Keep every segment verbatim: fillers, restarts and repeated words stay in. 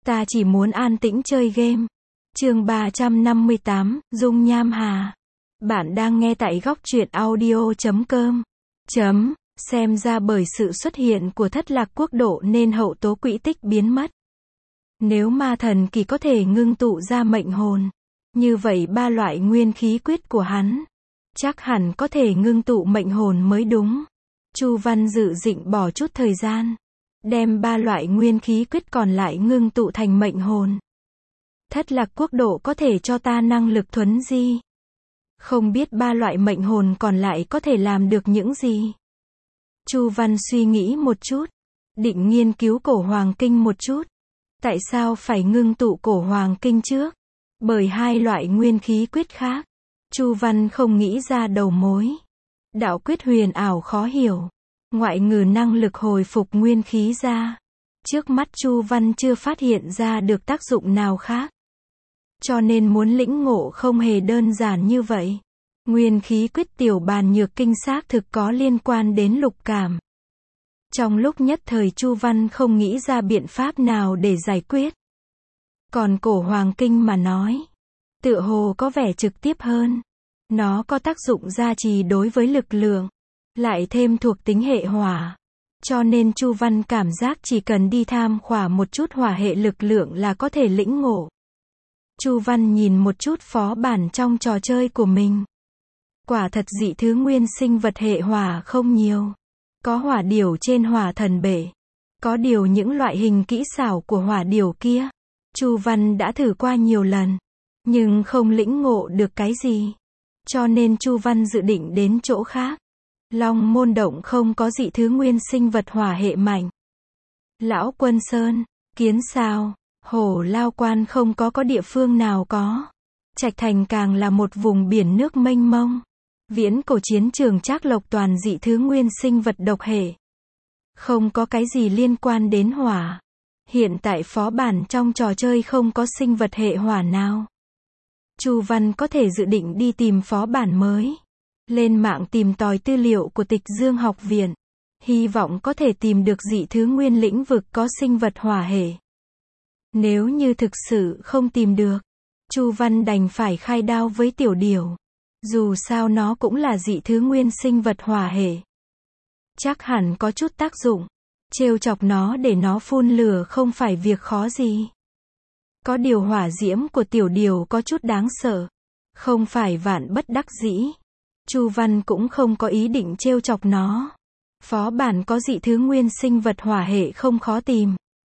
Ta chỉ muốn an tĩnh chơi game. Chương ba trăm năm mươi tám, Dung Nham Hà. Bạn đang nghe tại góc truyện audio chấm com. Chấm, xem ra bởi sự xuất hiện của Thất Lạc Quốc độ nên hậu tố quỹ tích biến mất. Nếu ma thần kỳ có thể ngưng tụ ra mệnh hồn, như vậy ba loại nguyên khí quyết của hắn chắc hẳn có thể ngưng tụ mệnh hồn mới đúng. Chu Văn dự định bỏ chút thời gian, đem ba loại nguyên khí quyết còn lại ngưng tụ thành mệnh hồn. Thất Lạc Quốc độ có thể cho ta năng lực thuấn di. Không biết ba loại mệnh hồn còn lại có thể làm được những gì? Chu Văn suy nghĩ một chút, định nghiên cứu cổ hoàng kinh một chút. Tại sao phải ngưng tụ cổ hoàng kinh trước? Bởi hai loại nguyên khí quyết khác. Chu Văn không nghĩ ra đầu mối. Đạo quyết huyền ảo khó hiểu. Ngoại ngừ năng lực hồi phục nguyên khí ra. Trước mắt Chu Văn chưa phát hiện ra được tác dụng nào khác. Cho nên muốn lĩnh ngộ không hề đơn giản như vậy. Nguyên khí quyết tiểu bàn nhược kinh xác thực có liên quan đến lục cảm. Trong lúc nhất thời Chu Văn không nghĩ ra biện pháp nào để giải quyết. Còn cổ hoàng kinh mà nói, tựa hồ có vẻ trực tiếp hơn. Nó có tác dụng gia trì đối với lực lượng, lại thêm thuộc tính hệ hỏa. Cho nên Chu Văn cảm giác chỉ cần đi tham khảo một chút hỏa hệ lực lượng là có thể lĩnh ngộ. Chu Văn nhìn một chút phó bản trong trò chơi của mình. Quả thật dị thứ nguyên sinh vật hệ hỏa không nhiều. Có hỏa điểu trên hỏa thần bể. Có điều những loại hình kỹ xảo của hỏa điểu kia, Chu Văn đã thử qua nhiều lần, nhưng không lĩnh ngộ được cái gì. Cho nên Chu Văn dự định đến chỗ khác. Long Môn Động không có dị thứ nguyên sinh vật hỏa hệ mạnh. Lão Quân Sơn, Kiến Sao, Hổ Lao Quan không có có địa phương nào có. Trạch Thành càng là một vùng biển nước mênh mông. Viễn cổ chiến trường Trác Lộc toàn dị thứ nguyên sinh vật độc hệ. Không có cái gì liên quan đến hỏa. Hiện tại phó bản trong trò chơi không có sinh vật hệ hỏa nào. Chu Văn có thể dự định đi tìm phó bản mới. Lên mạng tìm tòi tư liệu của Tịch Dương học viện. Hy vọng có thể tìm được dị thứ nguyên lĩnh vực có sinh vật hỏa hệ. Nếu như thực sự không tìm được, Chu Văn đành phải khai đao với tiểu điểu. Dù sao nó cũng là dị thứ nguyên sinh vật hỏa hệ. Chắc hẳn có chút tác dụng. Trêu chọc nó để nó phun lửa không phải việc khó gì. Có điều hỏa diễm của tiểu điểu có chút đáng sợ. Không phải vạn bất đắc dĩ. Chu Văn cũng không có ý định trêu chọc nó. Phó bản có dị thứ nguyên sinh vật hỏa hệ không khó tìm.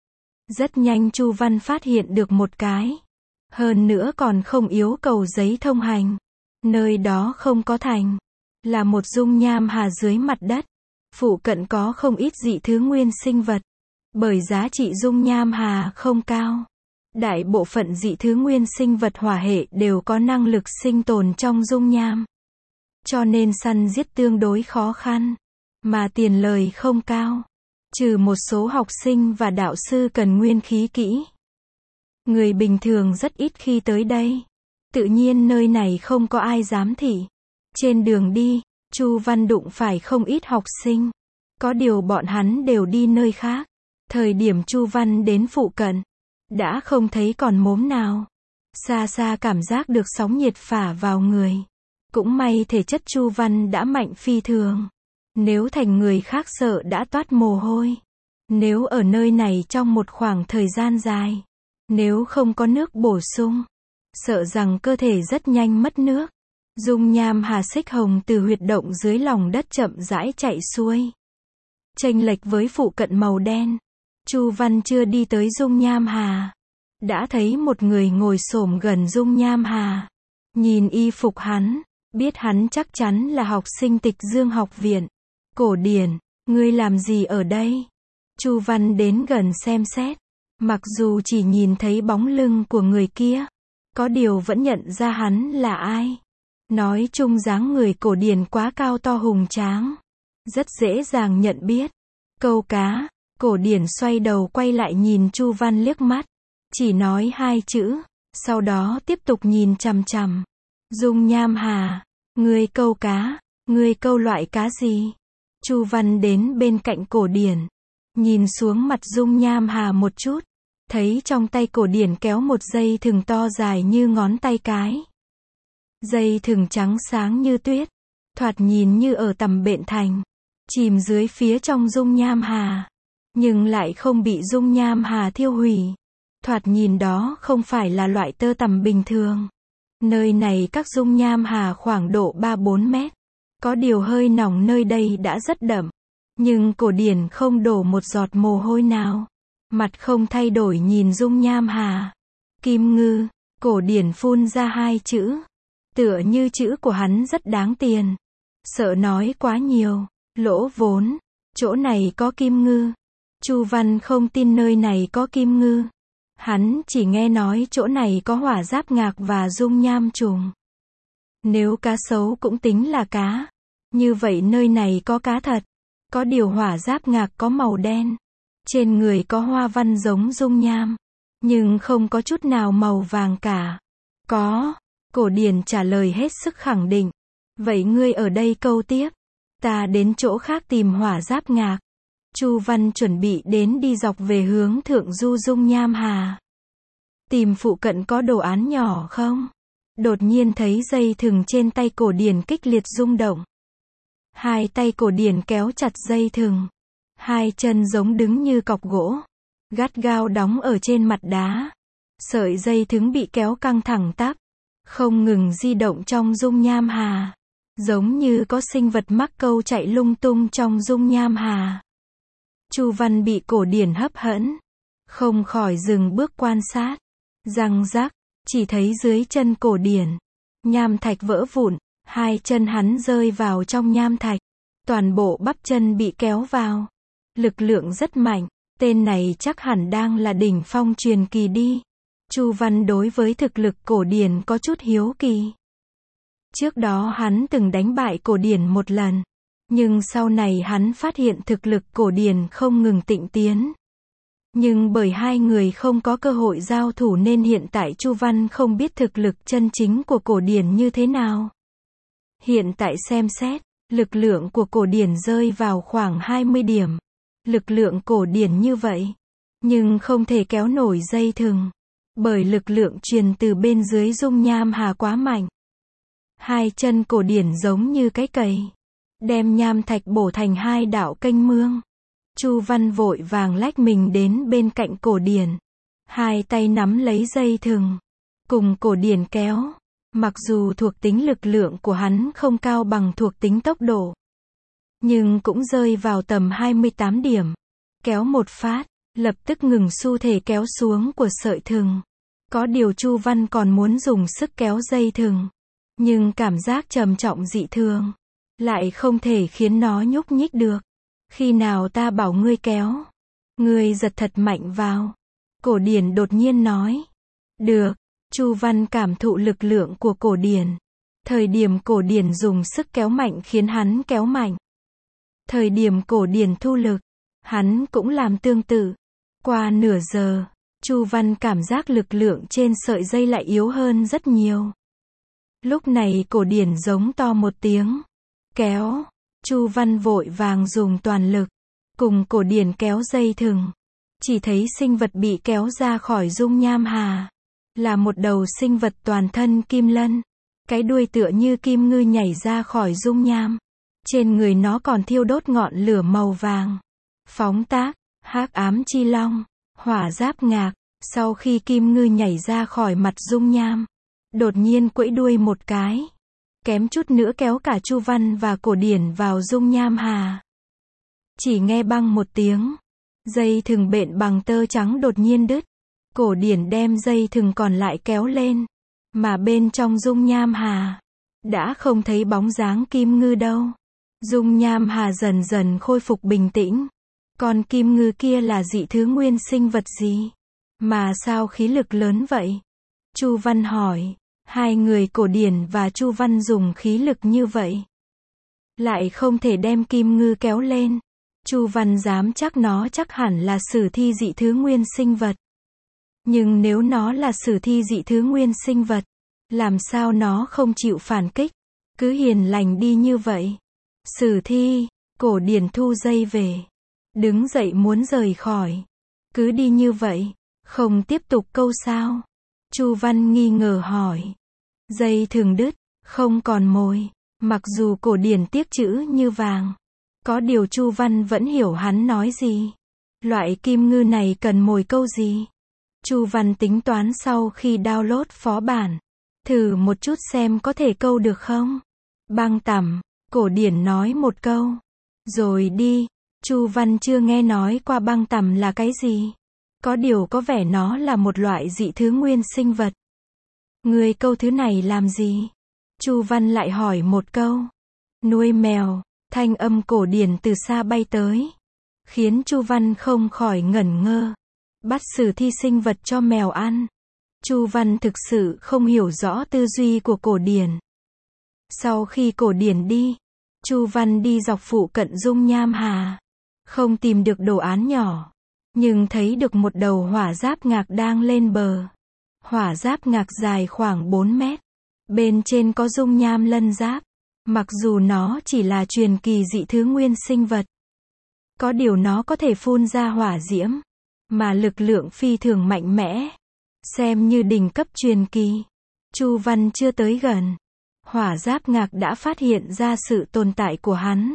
Rất nhanh Chu Văn phát hiện được một cái. Hơn nữa còn không yêu cầu giấy thông hành. Nơi đó không có thành. Là một dung nham hà dưới mặt đất. Phụ cận có không ít dị thứ nguyên sinh vật. Bởi giá trị dung nham hà không cao. Đại bộ phận dị thứ nguyên sinh vật hỏa hệ đều có năng lực sinh tồn trong dung nham. Cho nên săn giết tương đối khó khăn. Mà tiền lời không cao. Trừ một số học sinh và đạo sư cần nguyên khí kỹ. Người bình thường rất ít khi tới đây. Tự nhiên nơi này không có ai giám thị. Trên đường đi, Chu Văn đụng phải không ít học sinh. Có điều bọn hắn đều đi nơi khác. Thời điểm Chu Văn đến phụ cận, đã không thấy còn mốm nào. Xa xa cảm giác được sóng nhiệt phả vào người. Cũng may thể chất Chu Văn đã mạnh phi thường. Nếu thành người khác sợ đã toát mồ hôi. Nếu ở nơi này trong một khoảng thời gian dài, nếu không có nước bổ sung, sợ rằng cơ thể rất nhanh mất nước. Dung nham hà xích hồng từ huyệt động dưới lòng đất chậm rãi chạy xuôi. Chênh lệch với phụ cận màu đen. Chu Văn chưa đi tới dung nham hà, đã thấy một người ngồi xổm gần dung nham hà. Nhìn y phục hắn, biết hắn chắc chắn là học sinh Tịch Dương học viện. Cổ Điển, ngươi làm gì ở đây? Chu Văn đến gần xem xét. Mặc dù chỉ nhìn thấy bóng lưng của người kia, có điều vẫn nhận ra hắn là ai. Nói chung dáng người Cổ Điển quá cao to hùng tráng. Rất dễ dàng nhận biết. Câu cá, Cổ Điển xoay đầu quay lại nhìn Chu Văn liếc mắt. Chỉ nói hai chữ, sau đó tiếp tục nhìn chằm chằm. Dung nham hà, ngươi câu cá, ngươi câu loại cá gì? Chu Văn đến bên cạnh Cổ Điển, nhìn xuống mặt dung nham hà một chút. thấy trong tay cổ điển kéo một dây thừng to dài như ngón tay cái. Dây thừng trắng sáng như tuyết, thoạt nhìn như ở tầm bện thành, chìm dưới phía trong dung nham hà, nhưng lại không bị dung nham hà thiêu hủy. Thoạt nhìn đó không phải là loại tơ tằm bình thường. Nơi này các dung nham hà khoảng độ ba bốn mét. Có điều hơi nóng nơi đây đã rất đậm. Nhưng cổ điển không đổ một giọt mồ hôi nào. Mặt không thay đổi nhìn dung nham hà. Kim ngư, cổ điển phun ra hai chữ. Tựa như chữ của hắn rất đáng tiền. Sợ nói quá nhiều, lỗ vốn. Chỗ này có kim ngư. Chu Văn không tin nơi này có kim ngư. Hắn chỉ nghe nói chỗ này có hỏa giáp ngạc và dung nham trùng. Nếu cá sấu cũng tính là cá, như vậy nơi này có cá thật. Có điều hỏa giáp ngạc có màu đen. Trên người có hoa văn giống dung nham, nhưng không có chút nào màu vàng cả. Có, cổ điển trả lời hết sức khẳng định. Vậy ngươi ở đây câu tiếp. Ta đến chỗ khác tìm hỏa giáp ngạc. Chu Văn chuẩn bị đến đi dọc về hướng thượng du dung nham hà. Tìm phụ cận có đồ án nhỏ không? Đột nhiên thấy dây thừng trên tay cổ điển kịch liệt rung động. Hai tay cổ điển kéo chặt dây thừng. Hai chân giống đứng như cọc gỗ. Gắt gao đóng ở trên mặt đá. Sợi dây thừng bị kéo căng thẳng tắp. Không ngừng di động trong dung nham hà. Giống như có sinh vật mắc câu chạy lung tung trong dung nham hà. Chu Văn bị cổ điển hấp hẫng, không khỏi dừng bước quan sát. Răng rắc, chỉ thấy dưới chân cổ điển, nham thạch vỡ vụn, hai chân hắn rơi vào trong nham thạch. Toàn bộ bắp chân bị kéo vào. Lực lượng rất mạnh, tên này chắc hẳn đang là đỉnh phong truyền kỳ đi. Chu Văn đối với thực lực cổ điển có chút hiếu kỳ. Trước đó hắn từng đánh bại cổ điển một lần. Nhưng sau này hắn phát hiện thực lực cổ điển không ngừng tịnh tiến. Nhưng bởi hai người không có cơ hội giao thủ nên hiện tại Chu Văn không biết thực lực chân chính của cổ điển như thế nào. Hiện tại xem xét, lực lượng của cổ điển rơi vào khoảng hai mươi điểm. Lực lượng cổ điển như vậy, nhưng không thể kéo nổi dây thừng. Bởi lực lượng truyền từ bên dưới dung nham hà quá mạnh. Hai chân cổ điển giống như cái cày. Đem nham thạch bổ thành hai đạo kênh mương. Chu Văn vội vàng lách mình đến bên cạnh cổ điển. Hai tay nắm lấy dây thừng. Cùng cổ điển kéo. Mặc dù thuộc tính lực lượng của hắn không cao bằng thuộc tính tốc độ. Nhưng cũng rơi vào tầm hai mươi tám điểm. Kéo một phát, lập tức ngừng xu thế kéo xuống của sợi thừng. Có điều Chu Văn còn muốn dùng sức kéo dây thừng. Nhưng cảm giác trầm trọng dị thường. Lại không thể khiến nó nhúc nhích được. Khi nào ta bảo ngươi kéo, ngươi giật thật mạnh vào. Cổ điển đột nhiên nói. Được, Chu Văn cảm thụ lực lượng của cổ điển. Thời điểm cổ điển dùng sức kéo mạnh khiến hắn kéo mạnh. Thời điểm cổ điển thu lực, hắn cũng làm tương tự. Qua nửa giờ, Chu Văn cảm giác lực lượng trên sợi dây lại yếu hơn rất nhiều. Lúc này cổ điển giống to một tiếng. Kéo. Chu Văn vội vàng dùng toàn lực. Cùng cổ điển kéo dây thừng. Chỉ thấy sinh vật bị kéo ra khỏi dung nham hà. Là một đầu sinh vật toàn thân kim lân. Cái đuôi tựa như kim ngư nhảy ra khỏi dung nham. Trên người nó còn thiêu đốt ngọn lửa màu vàng. Phóng tác, hắc ám chi long, hỏa giáp ngạc. Sau khi kim ngư nhảy ra khỏi mặt dung nham, đột nhiên quẫy đuôi một cái. Kém chút nữa kéo cả Chu Văn và cổ điển vào dung nham hà. Chỉ nghe băng một tiếng. Dây thừng bện bằng tơ trắng đột nhiên đứt. Cổ điển đem dây thừng còn lại kéo lên. Mà bên trong dung nham hà, đã không thấy bóng dáng kim ngư đâu. Dung nham hà dần dần khôi phục bình tĩnh. Còn kim ngư kia là dị thứ nguyên sinh vật gì? Mà sao khí lực lớn vậy? Chu Văn hỏi. Hai người cổ điển và Chu Văn dùng khí lực như vậy. Lại không thể đem kim ngư kéo lên. Chu Văn dám chắc nó chắc hẳn là sử thi dị thứ nguyên sinh vật. Nhưng nếu nó là sử thi dị thứ nguyên sinh vật, làm sao nó không chịu phản kích? Cứ hiền lành đi như vậy. Sử thi, cổ điển thu dây về. Đứng dậy muốn rời khỏi. Cứ đi như vậy. Không tiếp tục câu sao? Chu Văn nghi ngờ hỏi. Dây thừng đứt, không còn mồi. Mặc dù Cổ Điển tiếc chữ như vàng. Có điều Chu Văn vẫn hiểu hắn nói gì. Loại kim ngư này cần mồi câu gì? Chu Văn tính toán sau khi download phó bản. Thử một chút xem có thể câu được không? Băng tằm, Cổ Điển nói một câu. Rồi đi. Chu Văn chưa nghe nói qua băng tằm là cái gì. Có điều có vẻ nó là một loại dị thứ nguyên sinh vật. Người câu thứ này làm gì? Chu Văn lại hỏi một câu. Nuôi mèo. Thanh âm Cổ Điển từ xa bay tới. Khiến Chu Văn không khỏi ngẩn ngơ. Bắt sử thi sinh vật cho mèo ăn. Chu Văn thực sự không hiểu rõ tư duy của Cổ Điển. Sau khi Cổ Điển đi, Chu Văn đi dọc phụ cận dung nham hà. Không tìm được đồ án nhỏ. Nhưng thấy được một đầu hỏa giáp ngạc đang lên bờ. Hỏa giáp ngạc dài khoảng bốn mét. Bên trên có dung nham lân giáp. Mặc dù nó chỉ là truyền kỳ dị thứ nguyên sinh vật. Có điều nó có thể phun ra hỏa diễm. Mà lực lượng phi thường mạnh mẽ. Xem như đỉnh cấp truyền kỳ. Chu Văn chưa tới gần. Hỏa giáp ngạc đã phát hiện ra sự tồn tại của hắn.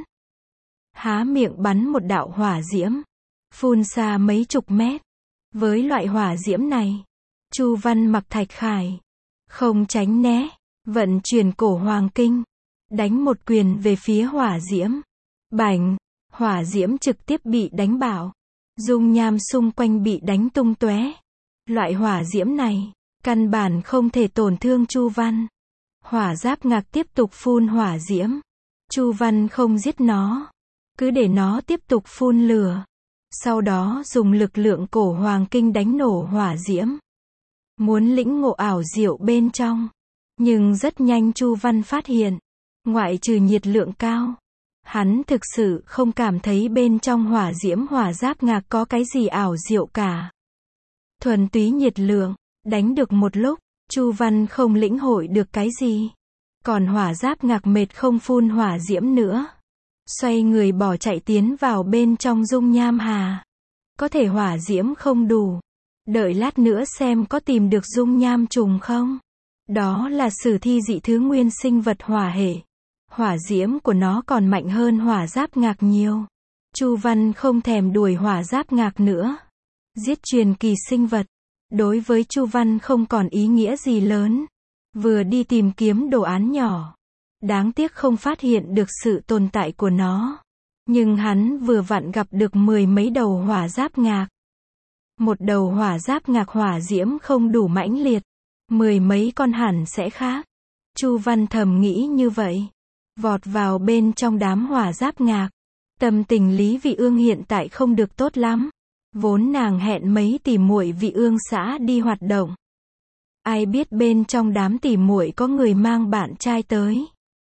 Há miệng bắn một đạo hỏa diễm. Phun xa mấy chục mét. Với loại hỏa diễm này, Chu Văn mặc thạch khải. Không tránh né. Vận chuyển cổ hoàng kinh. Đánh một quyền về phía hỏa diễm. Bành. Hỏa diễm trực tiếp bị đánh bạo. Dung nham xung quanh bị đánh tung tóe. Loại hỏa diễm này, căn bản không thể tổn thương Chu Văn. Hỏa giáp ngạc tiếp tục phun hỏa diễm. Chu Văn không giết nó. Cứ để nó tiếp tục phun lửa. Sau đó dùng lực lượng cổ hoàng kinh đánh nổ hỏa diễm. Muốn lĩnh ngộ ảo diệu bên trong. Nhưng rất nhanh Chu Văn phát hiện. Ngoại trừ nhiệt lượng cao. Hắn thực sự không cảm thấy bên trong hỏa diễm hỏa giáp ngạc có cái gì ảo diệu cả. Thuần túy nhiệt lượng, đánh được một lúc, Chu Văn không lĩnh hội được cái gì. Còn hỏa giáp ngạc mệt không phun hỏa diễm nữa. Xoay người bỏ chạy tiến vào bên trong dung nham hà. Có thể hỏa diễm không đủ. Đợi lát nữa xem có tìm được dung nham trùng không. Đó là sử thi dị thứ nguyên sinh vật hỏa hệ. Hỏa diễm của nó còn mạnh hơn hỏa giáp ngạc nhiều. Chu Văn không thèm đuổi hỏa giáp ngạc nữa. Giết truyền kỳ sinh vật. Đối với Chu Văn không còn ý nghĩa gì lớn. Vừa đi tìm kiếm đồ án nhỏ. Đáng tiếc không phát hiện được sự tồn tại của nó. Nhưng hắn vừa vặn gặp được mười mấy đầu hỏa giáp ngạc. Một đầu hỏa giáp ngạc hỏa diễm không đủ mãnh liệt. Mười mấy con hẳn sẽ khác. Chu Văn thầm nghĩ như vậy. Vọt vào bên trong đám hỏa giáp ngạc. Tâm tình Lý Vị Ương hiện tại không được tốt lắm. Vốn nàng hẹn mấy tỷ muội Vị Ương xã đi hoạt động. Ai biết bên trong đám tỷ muội có người mang bạn trai tới.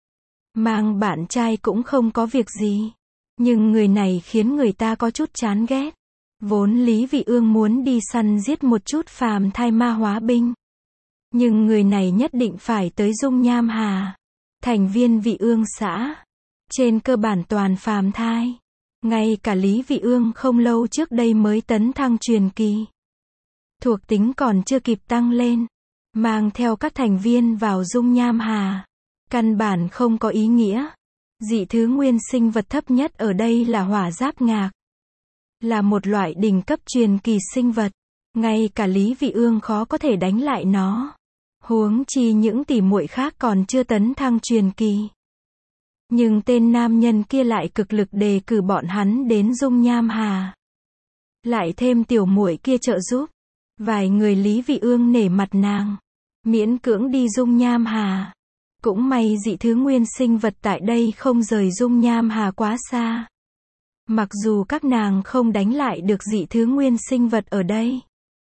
Mang bạn trai cũng không có việc gì. Nhưng người này khiến người ta có chút chán ghét. Vốn Lý Vị Ương muốn đi săn giết một chút phàm thai ma hóa binh. Nhưng người này nhất định phải tới dung nham hà. Thành viên Vị Ương xã. Trên cơ bản toàn phàm thai. Ngay cả Lý Vị Ương không lâu trước đây mới tấn thăng truyền kỳ. Thuộc tính còn chưa kịp tăng lên. Mang theo các thành viên vào dung nham hà. Căn bản không có ý nghĩa. Dị thứ nguyên sinh vật thấp nhất ở đây là hỏa giáp ngạc. Là một loại đỉnh cấp truyền kỳ sinh vật. Ngay cả Lý Vị Ương khó có thể đánh lại nó. Huống chi những tỷ muội khác còn chưa tấn thăng truyền kỳ. Nhưng tên nam nhân kia lại cực lực đề cử bọn hắn đến dung nham hà. Lại thêm tiểu muội kia trợ giúp. Vài người Lý Vị Ương nể mặt nàng. Miễn cưỡng đi dung nham hà. Cũng may dị thứ nguyên sinh vật tại đây không rời dung nham hà quá xa. Mặc dù các nàng không đánh lại được dị thứ nguyên sinh vật ở đây.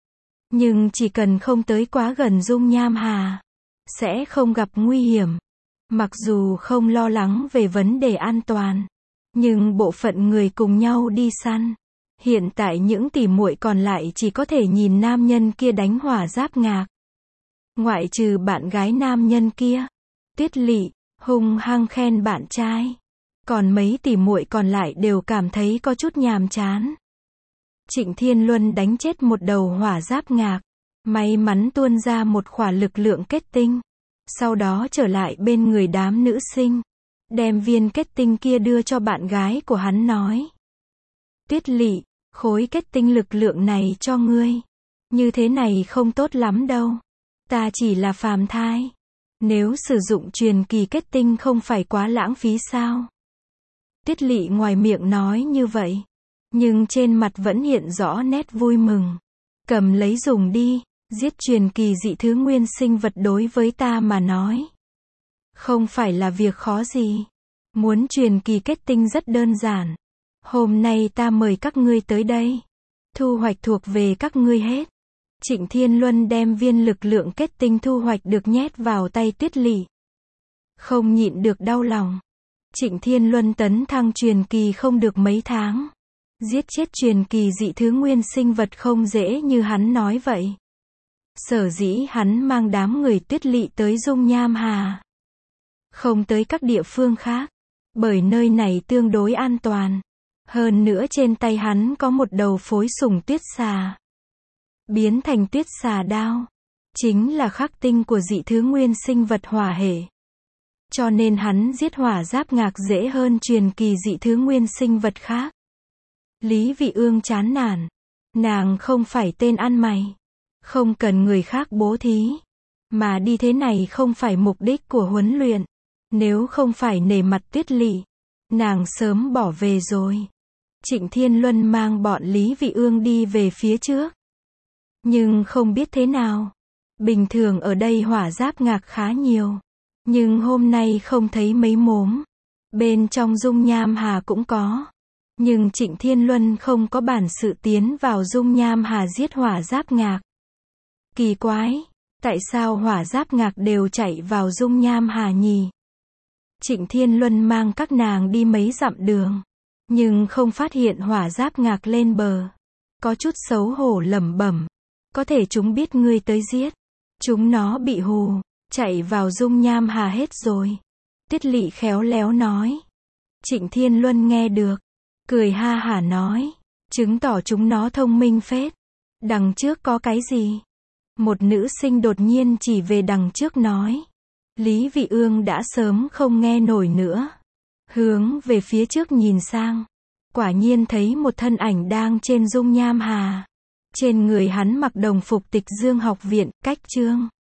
Nhưng chỉ cần không tới quá gần dung nham hà. Sẽ không gặp nguy hiểm. Mặc dù không lo lắng về vấn đề an toàn. Nhưng bộ phận người cùng nhau đi săn. Hiện tại những tỷ muội còn lại chỉ có thể nhìn nam nhân kia đánh hỏa giáp ngạc. Ngoại trừ bạn gái nam nhân kia. Tuyết Lị, hung hăng khen bạn trai. Còn mấy tỷ muội còn lại đều cảm thấy có chút nhàm chán. Trịnh Thiên Luân đánh chết một đầu hỏa giáp ngạc. May mắn tuôn ra một khỏa lực lượng kết tinh. Sau đó trở lại bên người đám nữ sinh. Đem viên kết tinh kia đưa cho bạn gái của hắn nói. Tuyết Lị, khối kết tinh lực lượng này cho ngươi. Như thế này không tốt lắm đâu. Ta chỉ là phàm thai. Nếu sử dụng truyền kỳ kết tinh không phải quá lãng phí sao? Tuyết Lị ngoài miệng nói như vậy. Nhưng trên mặt vẫn hiện rõ nét vui mừng. Cầm lấy dùng đi. Giết truyền kỳ dị thứ nguyên sinh vật đối với ta mà nói. Không phải là việc khó gì. Muốn truyền kỳ kết tinh rất đơn giản. Hôm nay ta mời các ngươi tới đây. Thu hoạch thuộc về các ngươi hết. Trịnh Thiên Luân đem viên lực lượng kết tinh thu hoạch được nhét vào tay Tuyết Lị. Không nhịn được đau lòng. Trịnh Thiên Luân tấn thăng truyền kỳ không được mấy tháng. Giết chết truyền kỳ dị thứ nguyên sinh vật không dễ như hắn nói vậy. Sở dĩ hắn mang đám người Tuyết Lị tới Dung Nham Hà. Không tới các địa phương khác. Bởi nơi này tương đối an toàn. Hơn nữa trên tay hắn có một đầu phối sủng tuyết xà. Biến thành tuyết xà đao. Chính là khắc tinh của dị thứ nguyên sinh vật hỏa hệ. Cho nên hắn giết hỏa giáp ngạc dễ hơn truyền kỳ dị thứ nguyên sinh vật khác. Lý Vị Ương chán nản. Nàng không phải tên ăn mày. Không cần người khác bố thí. Mà đi thế này không phải mục đích của huấn luyện. Nếu không phải nể mặt Tuyết Lị, nàng sớm bỏ về rồi. Trịnh Thiên Luân mang bọn Lý Vị Ương đi về phía trước. Nhưng không biết thế nào. Bình thường ở đây hỏa giáp ngạc khá nhiều. Nhưng hôm nay không thấy mấy mốm. Bên trong Dung Nham Hà cũng có. Nhưng Trịnh Thiên Luân không có bản sự tiến vào Dung Nham Hà giết hỏa giáp ngạc. Kỳ quái. Tại sao hỏa giáp ngạc đều chạy vào Dung Nham Hà nhỉ? Trịnh Thiên Luân mang các nàng đi mấy dặm đường. Nhưng không phát hiện hỏa giáp ngạc lên bờ. Có chút xấu hổ lẩm bẩm. Có thể chúng biết ngươi tới giết. Chúng nó bị hù. Chạy vào Dung Nham Hà hết rồi. Tuyết Lị khéo léo nói. Trịnh Thiên Luân nghe được. Cười ha hả nói. Chứng tỏ chúng nó thông minh phết. Đằng trước có cái gì? Một nữ sinh đột nhiên chỉ về đằng trước nói. Lý Vị Ương đã sớm không nghe nổi nữa. Hướng về phía trước nhìn sang. Quả nhiên thấy một thân ảnh đang trên Dung Nham Hà. Trên người hắn mặc đồng phục Tịch Dương học viện, cách chương.